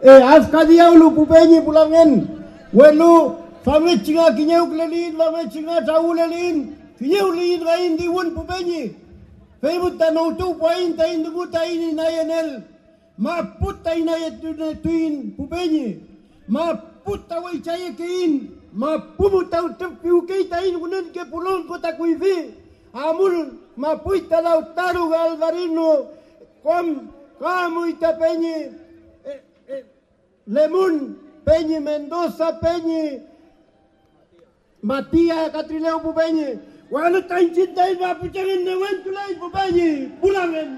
Afka diaulu pupenyi pulangen. Welu famit chinga kinyau klelin, famit chinga taulelin. Kinyau lin rain diwun pupenyi. Femut tanau tu pain tain dugu tain nayanel. Ma puta inayet tuin pupenyi. Ma puta wai caya kein. Ma pumuta tepiu kei tain unen ke pulon kota kuivi. Amul ma puita lautaru Galvarino. Kamu ita penyi. Lemun, Peñi, Mendoza, Peñi, Matías, Catrileo, Pupeñi. Bueno, tan cinta y va a puchar en Neventula y Pupeñi, Pulangen.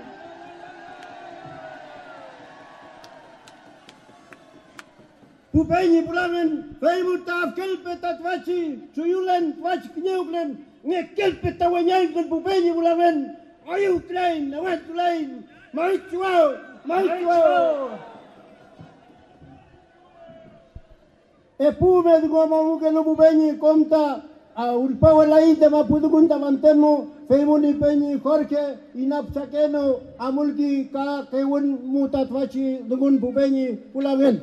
Pupeñi, Pulangen, Feimuta, Kelpeta, Tvachi, Chuyulen, Tvachi, Kneuklen, Kelpeta, Wañanken, Pupeñi, Pulangen, Ayutlain, Neventulain, Marichuao, Marichuao. Epume dugo que no pupeñi conta a ulpao la inte ma pudu kunta mantemo feimuni peñi Jorge inapsakeno amulki ka kewun mutatwachi dugun pupeñi pulagen.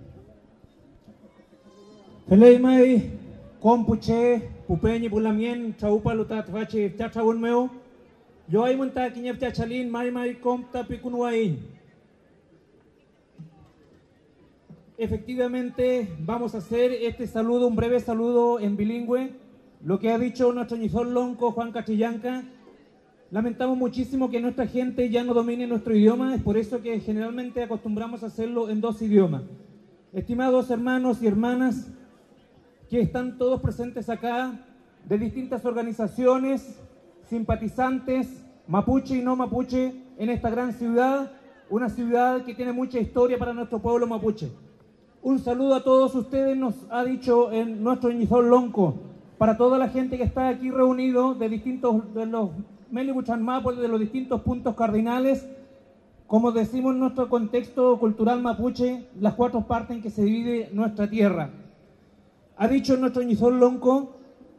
Felei mai kompuche pupeñi pulamien chaupa lutatwachi chachawun meo. Yo ay munta kinyep chachalin mai komta pikunwain. Efectivamente, vamos a hacer este saludo, un breve saludo en bilingüe. Lo que ha dicho nuestro ñizón lonco, Juan Cachillanca. Lamentamos muchísimo que nuestra gente ya no domine nuestro idioma, es por eso que generalmente acostumbramos a hacerlo en dos idiomas. Estimados hermanos y hermanas que están todos presentes acá, de distintas organizaciones, simpatizantes, mapuche y no mapuche, en esta gran ciudad, una ciudad que tiene mucha historia para nuestro pueblo mapuche. Un saludo a todos ustedes, nos ha dicho en nuestro ñizón lonco, para toda la gente que está aquí reunido de los Melibuchanmapos, de los distintos puntos cardinales, como decimos en nuestro contexto cultural mapuche, las cuatro partes en que se divide nuestra tierra. Ha dicho nuestro ñizón lonco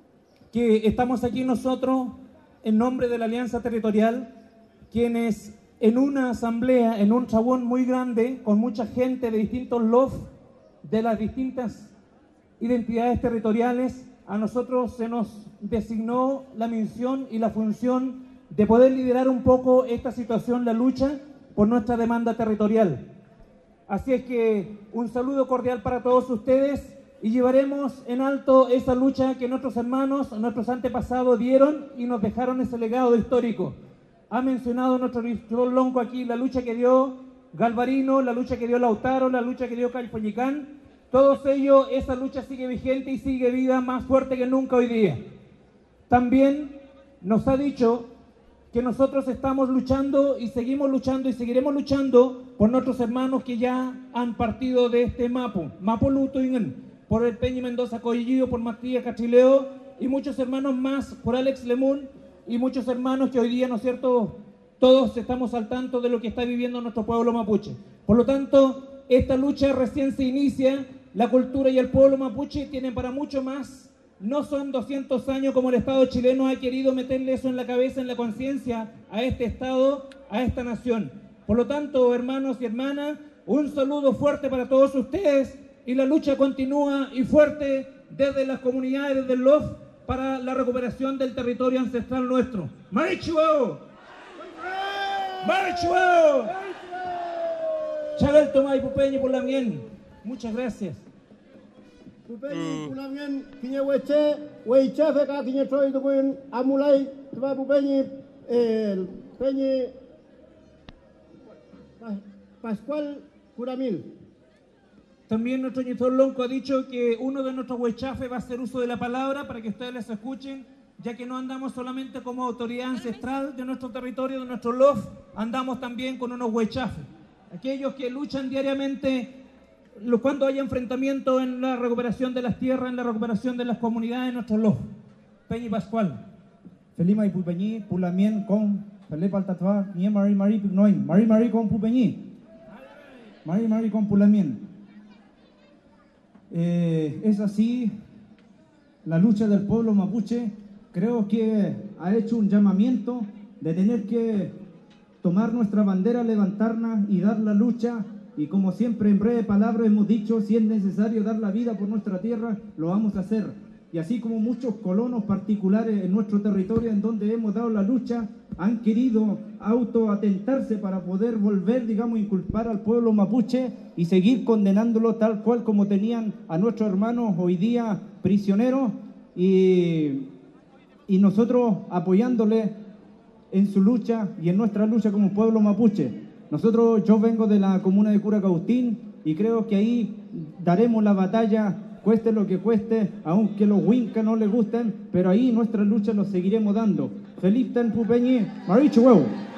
que estamos aquí nosotros en nombre de la Alianza Territorial, quienes en una asamblea, en un chabón muy grande, con mucha gente de distintos LOF, de las distintas identidades territoriales, a nosotros se nos designó la misión y la función de poder liderar un poco esta situación, la lucha por nuestra demanda territorial. Así es que un saludo cordial para todos ustedes y llevaremos en alto esa lucha que nuestros hermanos, nuestros antepasados dieron y nos dejaron ese legado histórico. Ha mencionado nuestro ñizón lonco aquí la lucha que dio Galvarino, la lucha que dio Lautaro, la lucha que dio Calpoñicán. Todos ellos, esa lucha sigue vigente y sigue viva, más fuerte que nunca hoy día. También nos ha dicho que nosotros estamos luchando y seguimos luchando y seguiremos luchando por nuestros hermanos que ya han partido de este Mapo Lutuingen, por el Peñi Mendoza Collillo, por Matías Cachileo y muchos hermanos más, por Alex Lemun y muchos hermanos que hoy día, ¿no es cierto?, todos estamos al tanto de lo que está viviendo nuestro pueblo mapuche. Por lo tanto, esta lucha recién se inicia. La cultura y el pueblo mapuche tienen para mucho más. No son 200 años como el Estado chileno ha querido meterle eso en la cabeza, en la conciencia a este Estado, a esta nación. Por lo tanto, hermanos y hermanas, un saludo fuerte para todos ustedes y la lucha continúa y fuerte desde las comunidades, desde el LOF, para la recuperación del territorio ancestral nuestro. ¡Marichuao! ¡Marichuao! Chagal Tomay Pupeñi Pulamien. Muchas gracias. Pupeñi Pulamien, kinya weche, weichafe ka kinya troy dugun amulai, tba Pupeñi, Peñi Pascual Curamil. También nuestro ñizón lonco ha dicho que uno de nuestros huechafes va a hacer uso de la palabra para que ustedes les escuchen, ya que no andamos solamente como autoridad ancestral de nuestro territorio, de nuestro LOF, andamos también con unos huechafes. Aquellos que luchan diariamente cuando haya enfrentamiento en la recuperación de las tierras, en la recuperación de las comunidades de nuestro LOF. Peñi Pascual. Felima y Pupeñi, Pulamien con Felipe Altatva, Nie Mari Pignoin, Mari con Pupeñi, Mari con Pulamien. Es así la lucha del pueblo mapuche. Creo que ha hecho un llamamiento de tener que tomar nuestra bandera, levantarla y dar la lucha y como siempre en breve palabra hemos dicho, si es necesario dar la vida por nuestra tierra, lo vamos a hacer. Y así como muchos colonos particulares en nuestro territorio en donde hemos dado la lucha, han querido autoatentarse para poder volver, digamos, inculpar al pueblo mapuche y seguir condenándolo tal cual como tenían a nuestros hermanos hoy día prisioneros y nosotros apoyándole en su lucha y en nuestra lucha como pueblo mapuche. Yo vengo de la comuna de Curacaustín y creo que ahí daremos la batalla, cueste lo que cueste, aunque los Wincas no les gusten, pero ahí nuestra lucha los seguiremos dando. Feliz Ten Pupeñi, Maricho Huevo.